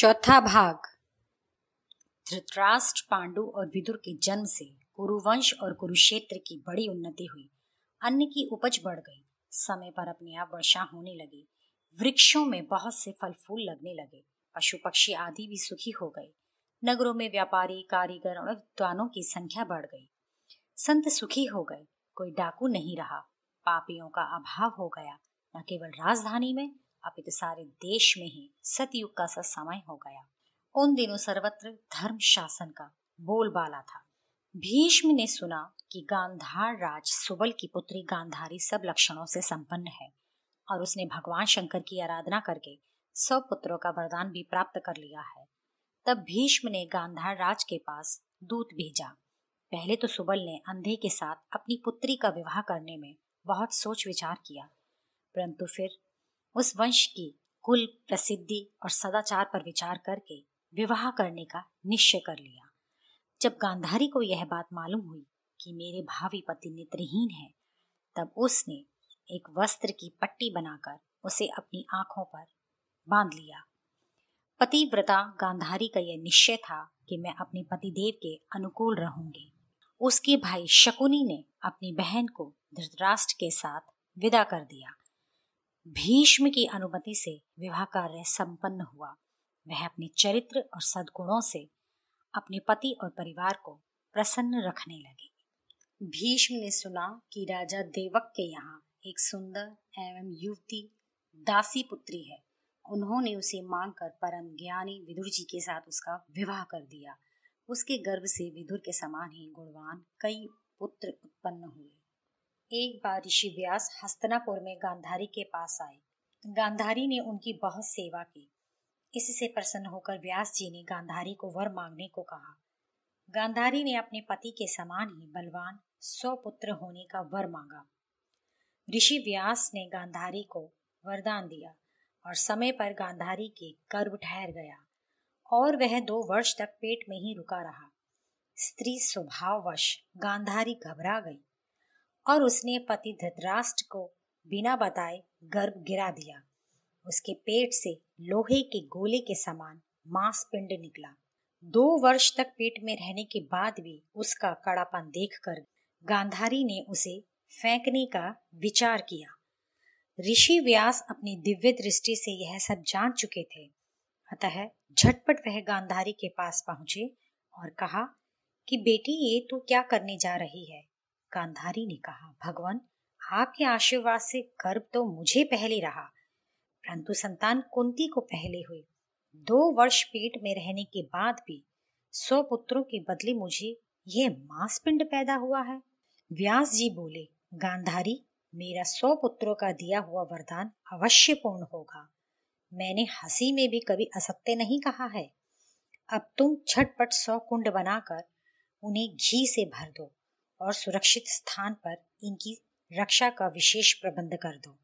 चौथा भाग। धृतराष्ट्र, पांडु और विदुर के जन्म से कुरुवंश और कुरुक्षेत्र की बड़ी उन्नति हुई। अन्न की उपज बढ़ गई, समय पर अपने आप वर्षा होने लगी, वृक्षों में बहुत से फल फूल लगने लगे, पशु पक्षी आदि भी सुखी हो गए। नगरों में व्यापारी, कारीगर और विद्वानों की संख्या बढ़ गई। संत सुखी हो गए, कोई डाकू नहीं रहा, पापियों का अभाव हो गया। न केवल राजधानी में अपितु सारे देश में ही सतयुग का सा समय हो गया। उन दिनों सर्वत्र धर्म शासन का बोलबाला था। भीष्म ने सुना कि गांधार राज सुबल की पुत्री गांधारी सब लक्षणों से संपन्न है और उसने भगवान शंकर की आराधना करके 100 पुत्रों का वरदान भी प्राप्त कर लिया है। तब भीष्म ने गांधार राज के पास दूत भेजा। पहले तो सुबल ने अंधे के साथ अपनी पुत्री का विवाह करने में बहुत सोच विचार किया, परंतु फिर उस वंश की कुल प्रसिद्धि और सदाचार पर विचार करके विवाह करने का निश्चय कर लिया। जब गांधारी को यह बात मालूम हुई कि मेरे भावी पति नेत्रहीन है, तब उसने एक वस्त्र की पट्टी बनाकर उसे अपनी आंखों पर बांध लिया। पतिव्रता गांधारी का यह निश्चय था कि मैं अपने पतिदेव के अनुकूल रहूंगी। उसके भाई शकुनी ने अपनी बहन को धृतराष्ट्र के साथ विदा कर दिया। भीष्म की अनुमति से विवाह कार्य संपन्न हुआ। वह अपने चरित्र और सद्गुणों से अपने पति और परिवार को प्रसन्न रखने लगे। भीष्म ने सुना कि राजा देवक के यहाँ एक सुंदर एवं युवती दासी पुत्री है। उन्होंने उसे मांगकर परम ज्ञानी विदुर जी के साथ उसका विवाह कर दिया। उसके गर्भ से विदुर के समान ही गुणवान कई पुत्र उत्पन्न हुए। एक बार ऋषि व्यास हस्तिनापुर में गांधारी के पास आए। गांधारी ने उनकी बहुत सेवा की। इससे प्रसन्न होकर व्यास जी ने गांधारी को वर मांगने को कहा। गांधारी ने अपने पति के समान ही बलवान 100 पुत्र होने का वर मांगा। ऋषि व्यास ने गांधारी को वरदान दिया और समय पर गांधारी के गर्भ ठहर गया और वह 2 वर्ष तक पेट में ही रुका रहा। स्त्री स्वभाववश गांधारी घबरा गई और उसने पति धृतराष्ट्र को बिना बताए गर्भ गिरा दिया। उसके पेट से लोहे के गोले के समान मांसपिंड निकला। 2 वर्ष तक पेट में रहने के बाद भी उसका कड़ापन देखकर गांधारी ने उसे फेंकने का विचार किया। ऋषि व्यास अपनी दिव्य दृष्टि से यह सब जान चुके थे, अतः झटपट वह गांधारी के पास पहुंचे और कहा कि बेटी, ये तू क्या करने जा रही है? गांधारी ने कहा, भगवान, आपके आशीर्वाद से गर्भ तो मुझे पहले रहा, परंतु संतान कुंती को पहले हुई। 2 वर्ष पेट में रहने के बाद भी 100 पुत्रों के बदले मुझे यह मांसपिंड पैदा हुआ है। व्यास जी बोले, गांधारी, मेरा 100 पुत्रों का दिया हुआ वरदान अवश्य पूर्ण होगा। मैंने हंसी में भी कभी असत्य नहीं कहा है। अब तुम झटपट 100 कुंड बनाकर उन्हें घी से भर दो और सुरक्षित स्थान पर इनकी रक्षा का विशेष प्रबंध कर दो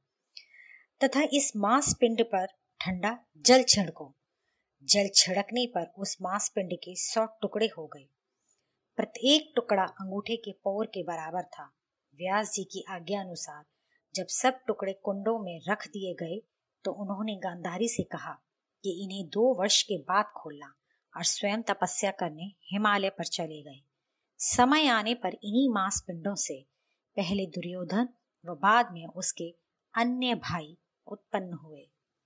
तथा इस मांस पिंड पर ठंडा जल छिड़को। जल छिड़कने पर उस मांस पिंड के 100 टुकड़े हो गए। प्रत्येक टुकड़ा अंगूठे के पौर के बराबर था। व्यास जी की आज्ञा अनुसार जब सब टुकड़े कुंडों में रख दिए गए तो उन्होंने गांधारी से कहा कि इन्हें 2 वर्ष के बाद खोलना और स्वयं तपस्या करने हिमालय पर चले गए। समय आने पर इन्हीं मांस पिंडों से पहले दुर्योधन व बाद में उसके अन्य भाई उत्पन्न हुए।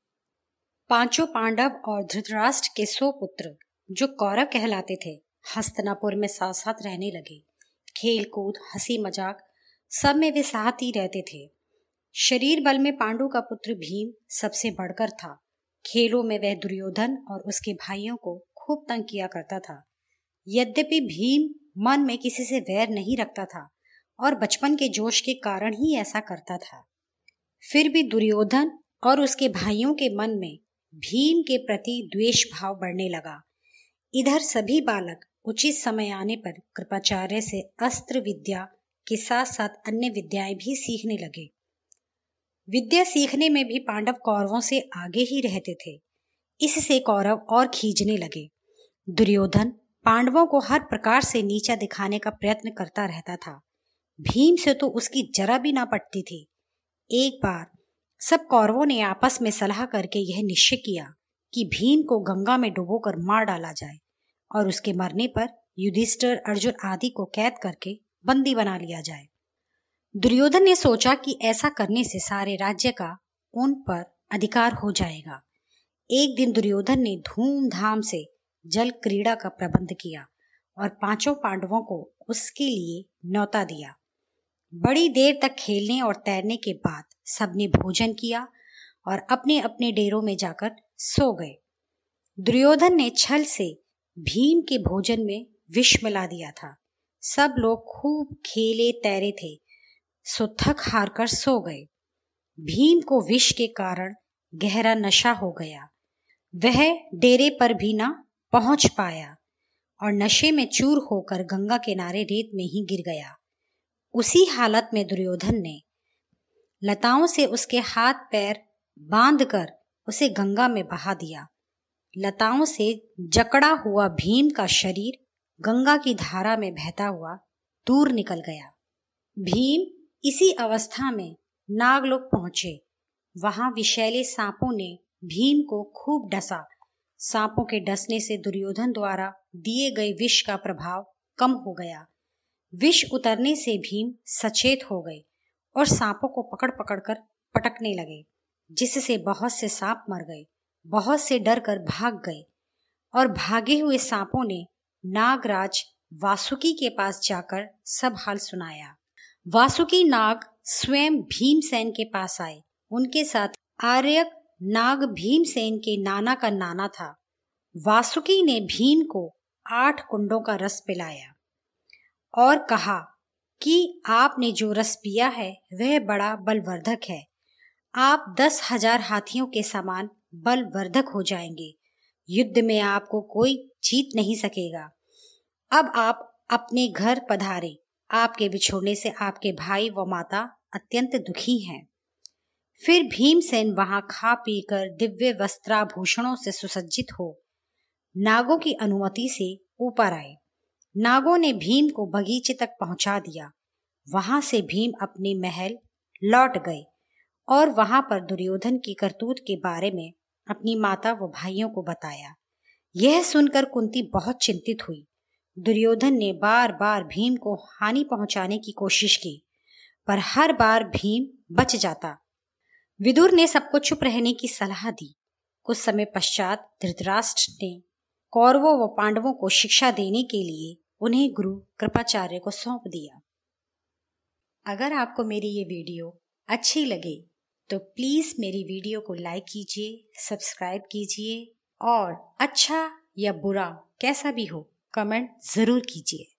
5 पांडव और धृतराष्ट्र के 100 पुत्र जो कौरव कहलाते थे, हस्तिनापुर में साथ साथ रहने लगे। खेल कूद, हंसी मजाक सब में वे साथ ही रहते थे। शरीर बल में पांडु का पुत्र भीम सबसे बढ़कर था। खेलों में वह दुर्योधन और उसके भाइयों को खूब तंग किया करता था। यद्यपि भीम मन में किसी से वैर नहीं रखता था और बचपन के जोश के कारण ही ऐसा करता था, फिर भी दुर्योधन और उसके भाइयों के मन में भीम के प्रति द्वेष भाव बढ़ने लगा। इधर सभी बालक उचित समय आने पर कृपाचार्य से अस्त्र विद्या के साथ साथ अन्य विद्याएं भी सीखने लगे। विद्या सीखने में भी पांडव कौरवों से आगे ही रहते थे। इससे कौरव और खींचने लगे। दुर्योधन पांडवों को हर प्रकार से नीचा दिखाने का प्रयत्न करता रहता था। भीम से तो उसकी जरा भी ना पटती थी। एक बार सब कौरवों ने आपस में सलाह करके यह निश्चय किया कि भीम को गंगा में डुबोकर मार डाला जाए और उसके मरने पर युधिष्ठिर, अर्जुन आदि को कैद करके बंदी बना लिया जाए। दुर्योधन ने सोचा कि ऐसा करने से सारे राज्य का उन पर अधिकार हो जाएगा। एक दिन दुर्योधन ने धूमधाम से जल क्रीड़ा का प्रबंध किया और 5 पांडवों को उसके लिए न्योता दिया। बड़ी देर तक खेलने और तैरने के बाद सबने भोजन किया और अपने अपने डेरों में जाकर सो गए। दुर्योधन ने छल से भीम के भोजन में विष मिला दिया था। सब लोग खूब खेले तैरे थे, सो थक हार कर सो गए। भीम को विष के कारण गहरा नशा हो गया। वह डेरे पर भी न पहुंच पाया और नशे में चूर होकर गंगा किनारे रेत में ही गिर गया। उसी हालत में दुर्योधन ने लताओं से उसके हाथ पैर बांधकर उसे गंगा में बहा दिया। लताओं से जकड़ा हुआ भीम का शरीर गंगा की धारा में बहता हुआ दूर निकल गया। भीम इसी अवस्था में नागलोक पहुंचे। वहां विषैले सांपों ने भीम को खूब डसा। सांपों के डसने से दुर्योधन द्वारा दिए गए विष का प्रभाव कम हो गया। विष उतरने से भीम सचेत हो गए और सांपों को पकड़ पकड़ कर पटकने लगे, जिससे बहुत से सांप मर गए। बहुत से डर कर भाग गए और भागे हुए सांपों ने नागराज वासुकी के पास जाकर सब हाल सुनाया। वासुकी नाग स्वयं भीमसेन के पास आए। उनके साथ आर्यक नाग भीमसेन के नाना का नाना था। वासुकी ने भीम को 8 कुंडों का रस पिलाया और कहा कि आपने जो रस पिया है वह बड़ा बलवर्धक है। आप 10,000 हाथियों के समान बलवर्धक हो जाएंगे। युद्ध में आपको कोई जीत नहीं सकेगा। अब आप अपने घर पधारे। आपके बिछोड़ने से आपके भाई व माता अत्यंत दुखी हैं। फिर भीमसेन वहां खा पीकर दिव्य वस्त्राभूषणों से सुसज्जित हो नागों की अनुमति से ऊपर आए। नागों ने भीम को बगीचे तक पहुंचा दिया। वहां से भीम अपने महल लौट गए और वहां पर दुर्योधन की करतूत के बारे में अपनी माता व भाइयों को बताया। यह सुनकर कुंती बहुत चिंतित हुई। दुर्योधन ने बार बार भीम को हानि पहुंचाने की कोशिश की, पर हर बार भीम बच जाता। विदुर ने सबको चुप रहने की सलाह दी। कुछ समय पश्चात धृतराष्ट्र ने कौरवों व पांडवों को शिक्षा देने के लिए उन्हें गुरु कृपाचार्य को सौंप दिया। अगर आपको मेरी ये वीडियो अच्छी लगे तो प्लीज़ मेरी वीडियो को लाइक कीजिए, सब्सक्राइब कीजिए और अच्छा या बुरा कैसा भी हो कमेंट ज़रूर कीजिए।